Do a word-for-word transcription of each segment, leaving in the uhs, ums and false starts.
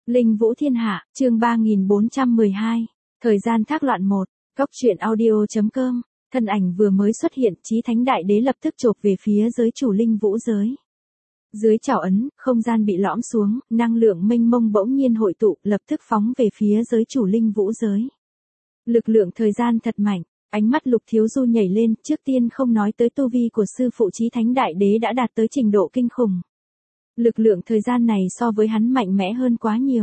Linh Vũ Thiên Hạ, chương ba nghìn bốn trăm mười hai. Thời gian thác loạn một. Cốc truyện audio chấm com. Thân ảnh vừa mới xuất hiện, Chí Thánh Đại Đế lập tức chộp về phía giới chủ Linh Vũ giới. Dưới chảo ấn, không gian bị lõm xuống, năng lượng mênh mông bỗng nhiên hội tụ, lập tức phóng về phía giới chủ Linh Vũ giới. Lực lượng thời gian thật mạnh, ánh mắt Lục Thiếu Du nhảy lên, trước tiên không nói tới tu vi của sư phụ Chí Thánh Đại Đế đã đạt tới trình độ kinh khủng. Lực lượng thời gian này so với hắn mạnh mẽ hơn quá nhiều.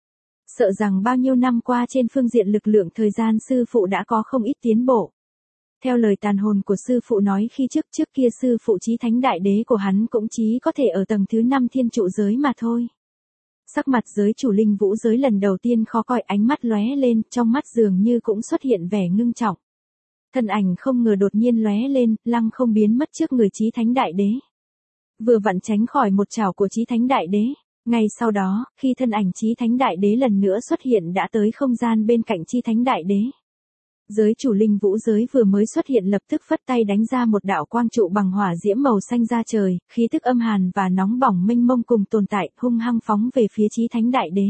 Sợ rằng bao nhiêu năm qua trên phương diện lực lượng thời gian sư phụ đã có không ít tiến bộ. Theo lời tàn hồn của sư phụ nói khi trước trước kia sư phụ Chí Thánh Đại Đế của hắn cũng chỉ có thể ở tầng thứ năm thiên trụ giới mà thôi. Sắc mặt giới chủ Linh Vũ giới lần đầu tiên khó coi, ánh mắt lóe lên, trong mắt dường như cũng xuất hiện vẻ ngưng trọng. Thân ảnh không ngờ đột nhiên lóe lên, lăng không biến mất trước người Chí Thánh Đại Đế. Vừa vặn tránh khỏi một chảo của Chí Thánh Đại Đế. Ngay sau đó, khi thân ảnh Chí Thánh Đại Đế lần nữa xuất hiện đã tới không gian bên cạnh Chí Thánh Đại Đế. Giới chủ Linh Vũ giới vừa mới xuất hiện lập tức phất tay đánh ra một đạo quang trụ bằng hỏa diễm màu xanh ra trời, khí tức âm hàn và nóng bỏng mênh mông cùng tồn tại, hung hăng phóng về phía Chí Thánh Đại Đế.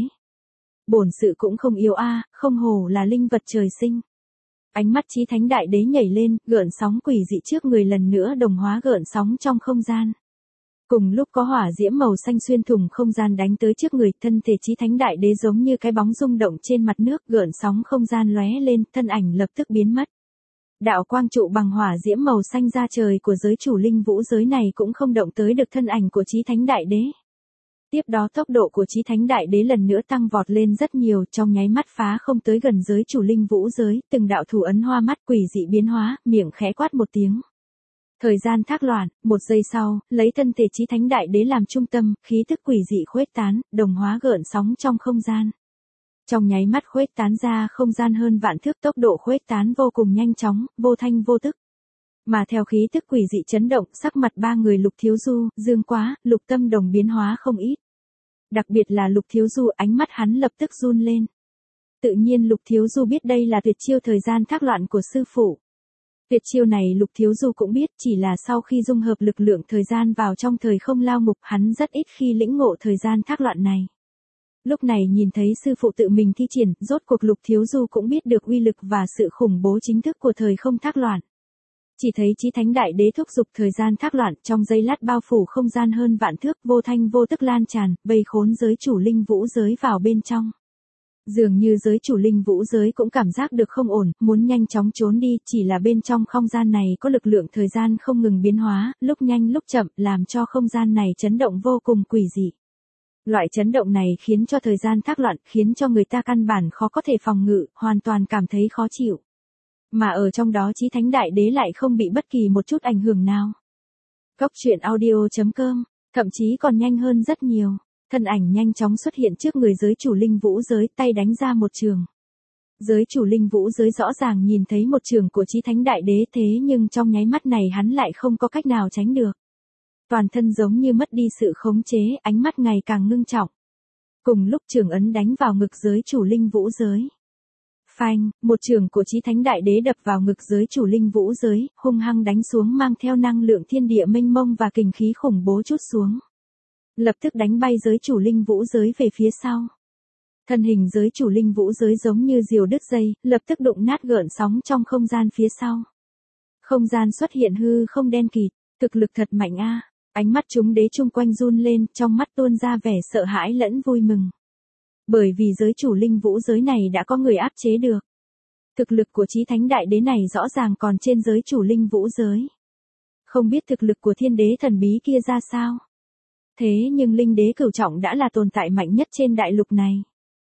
Bổn sự cũng không yếu a, không hổ là linh vật trời sinh. Ánh mắt Chí Thánh Đại Đế nhảy lên, gợn sóng quỷ dị trước người lần nữa đồng hóa gợn sóng trong không gian. Cùng lúc có hỏa diễm màu xanh xuyên thủng không gian đánh tới trước người, thân thể Chí Thánh Đại Đế giống như cái bóng rung động trên mặt nước, gợn sóng không gian lóe lên, thân ảnh lập tức biến mất. Đạo quang trụ bằng hỏa diễm màu xanh ra trời của giới chủ Linh Vũ giới này cũng không động tới được thân ảnh của Chí Thánh Đại Đế. Tiếp đó tốc độ của Chí Thánh Đại Đế lần nữa tăng vọt lên rất nhiều, trong nháy mắt phá không tới gần giới chủ Linh Vũ giới, từng đạo thủ ấn hoa mắt quỷ dị biến hóa, miệng khẽ quát một tiếng. Thời gian thác loạn, một giây sau, lấy thân thể Chí Thánh Đại Đế làm trung tâm, khí tức quỷ dị khuếch tán, đồng hóa gợn sóng trong không gian. Trong nháy mắt khuếch tán ra không gian hơn vạn thước, tốc độ khuếch tán vô cùng nhanh chóng, vô thanh vô tức. Mà theo khí tức quỷ dị chấn động, sắc mặt ba người Lục Thiếu Du, Dương Quá, Lục Tâm Đồng biến hóa không ít. Đặc biệt là Lục Thiếu Du, ánh mắt hắn lập tức run lên. Tự nhiên Lục Thiếu Du biết đây là tuyệt chiêu thời gian thác loạn của sư phụ. Tuyệt chiêu này Lục Thiếu Du cũng biết, chỉ là sau khi dung hợp lực lượng thời gian vào trong thời không lao ngục, hắn rất ít khi lĩnh ngộ thời gian thác loạn này. Lúc này nhìn thấy sư phụ tự mình thi triển, rốt cuộc Lục Thiếu Du cũng biết được uy lực và sự khủng bố chính thức của thời không thác loạn. Chỉ thấy Chí Thánh Đại Đế thúc giục thời gian thác loạn, trong giây lát bao phủ không gian hơn vạn thước, vô thanh vô tức lan tràn, vây khốn giới chủ Linh Vũ giới vào bên trong. Dường như giới chủ Linh Vũ giới cũng cảm giác được không ổn, muốn nhanh chóng trốn đi, chỉ là bên trong không gian này có lực lượng thời gian không ngừng biến hóa, lúc nhanh lúc chậm, làm cho không gian này chấn động vô cùng quỷ dị. Loại chấn động này khiến cho thời gian thác loạn, khiến cho người ta căn bản khó có thể phòng ngự, hoàn toàn cảm thấy khó chịu. Mà ở trong đó Chí Thánh Đại Đế lại không bị bất kỳ một chút ảnh hưởng nào. Cốc truyện audio chấm com, thậm chí còn nhanh hơn rất nhiều. Thân ảnh nhanh chóng xuất hiện trước người giới chủ Linh Vũ giới, tay đánh ra một trường. Giới chủ Linh Vũ giới rõ ràng nhìn thấy một trường của Chí Thánh Đại Đế, thế nhưng trong nháy mắt này hắn lại không có cách nào tránh được. Toàn thân giống như mất đi sự khống chế, ánh mắt ngày càng ngưng trọng. Cùng lúc trường ấn đánh vào ngực giới chủ Linh Vũ giới. Phanh, một trường của Chí Thánh Đại Đế đập vào ngực giới chủ Linh Vũ giới, hung hăng đánh xuống mang theo năng lượng thiên địa mênh mông và kình khí khủng bố trút xuống. Lập tức đánh bay giới chủ Linh Vũ giới về phía sau. Thân hình giới chủ Linh Vũ giới giống như diều đứt dây, lập tức đụng nát gợn sóng trong không gian phía sau. Không gian xuất hiện hư không đen kịt, thực lực thật mạnh a. Ánh mắt chúng đế chung quanh run lên, trong mắt tuôn ra vẻ sợ hãi lẫn vui mừng. Bởi vì giới chủ Linh Vũ giới này đã có người áp chế được. Thực lực của Chí Thánh Đại Đế này rõ ràng còn trên giới chủ Linh Vũ giới. Không biết thực lực của thiên đế thần bí kia ra sao. Thế nhưng linh đế cửu trọng đã là tồn tại mạnh nhất trên đại lục này.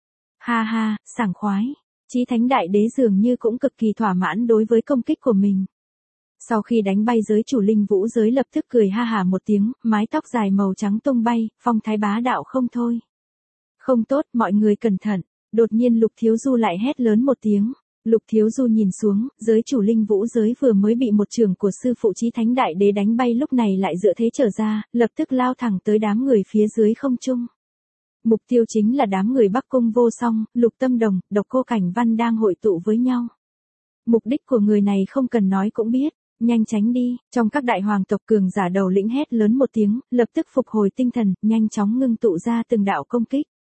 Ha ha, sảng khoái. Chí Thánh Đại Đế dường như cũng cực kỳ thỏa mãn đối với công kích của mình. Sau khi đánh bay giới chủ Linh Vũ giới lập tức cười ha hả một tiếng, mái tóc dài màu trắng tung bay, phong thái bá đạo không thôi. Không tốt, mọi người cẩn thận. Đột nhiên Lục Thiếu Du lại hét lớn một tiếng. Lục Thiếu Du nhìn xuống, giới chủ Linh Vũ giới vừa mới bị một trường của sư phụ Chí Thánh Đại Đế đánh bay lúc này lại dựa thế trở ra, lập tức lao thẳng tới đám người phía dưới không trung. Mục tiêu chính là đám người Bắc Cung Vô Song, Lục Tâm Đồng, Độc Cô Cảnh Văn đang hội tụ với nhau. Mục đích của người này không cần nói cũng biết, nhanh tránh đi, trong các đại hoàng tộc cường giả đầu lĩnh hét lớn một tiếng, lập tức phục hồi tinh thần, nhanh chóng ngưng tụ ra từng đạo công kích.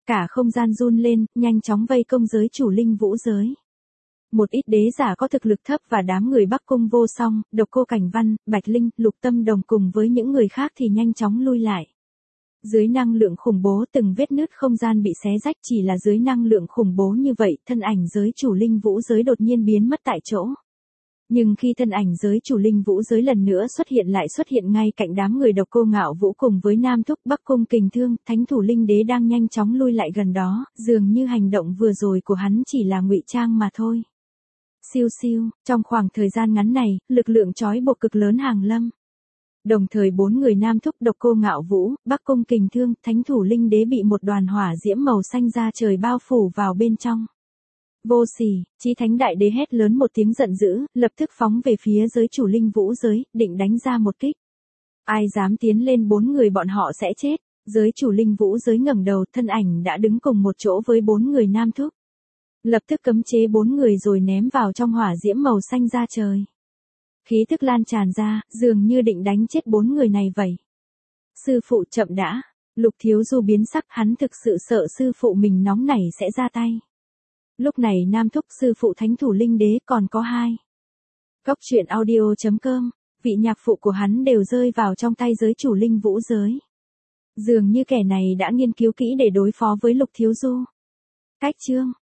Cả không gian run lên, nhanh chóng vây công giới chủ linh vũ giới. Một ít đế giả có thực lực thấp và đám người Bắc Cung Vô Song, Độc Cô Cảnh Văn, Bạch Linh, Lục Tâm Đồng cùng với những người khác thì nhanh chóng lui lại. Dưới năng lượng khủng bố từng vết nứt không gian bị xé rách, chỉ là dưới năng lượng khủng bố như vậy, thân ảnh giới chủ linh vũ giới đột nhiên biến mất tại chỗ. Nhưng khi thân ảnh giới chủ linh vũ giới lần nữa xuất hiện lại xuất hiện ngay cạnh đám người Độc Cô Ngạo Vũ cùng với Nam Thúc Bắc Cung Kình Thương, Thánh Thủ Linh Đế đang nhanh chóng lui lại gần đó, dường như hành động vừa rồi của hắn chỉ là ngụy trang mà thôi. Siêu siêu, trong khoảng thời gian ngắn này, lực lượng trói buộc cực lớn hàng lâm. Đồng thời bốn người Nam Thúc Độc Cô Ngạo Vũ, Bắc Cung Kình Thương, Thánh Thủ Linh Đế bị một đoàn hỏa diễm màu xanh da trời bao phủ vào bên trong. Vô sỉ, Chí Thánh Đại Đế hét lớn một tiếng giận dữ, lập tức phóng về phía giới chủ linh vũ giới, định đánh ra một kích. Ai dám tiến lên bốn người bọn họ sẽ chết. Giới chủ linh vũ giới ngẩng đầu, thân ảnh đã đứng cùng một chỗ với bốn người Nam Thúc. Lập tức cấm chế bốn người rồi ném vào trong hỏa diễm màu xanh da trời. Khí thức lan tràn ra, dường như định đánh chết bốn người này vậy. Sư phụ chậm đã. Lục Thiếu Du biến sắc, hắn thực sự sợ sư phụ mình nóng nảy sẽ ra tay. Lúc này Nam Thúc sư phụ Thánh Thủ Linh Đế còn có hai. Góc truyện audio chấm com, vị nhạc phụ của hắn đều rơi vào trong tay giới chủ linh vũ giới. Dường như kẻ này đã nghiên cứu kỹ để đối phó với Lục Thiếu Du. Cách chương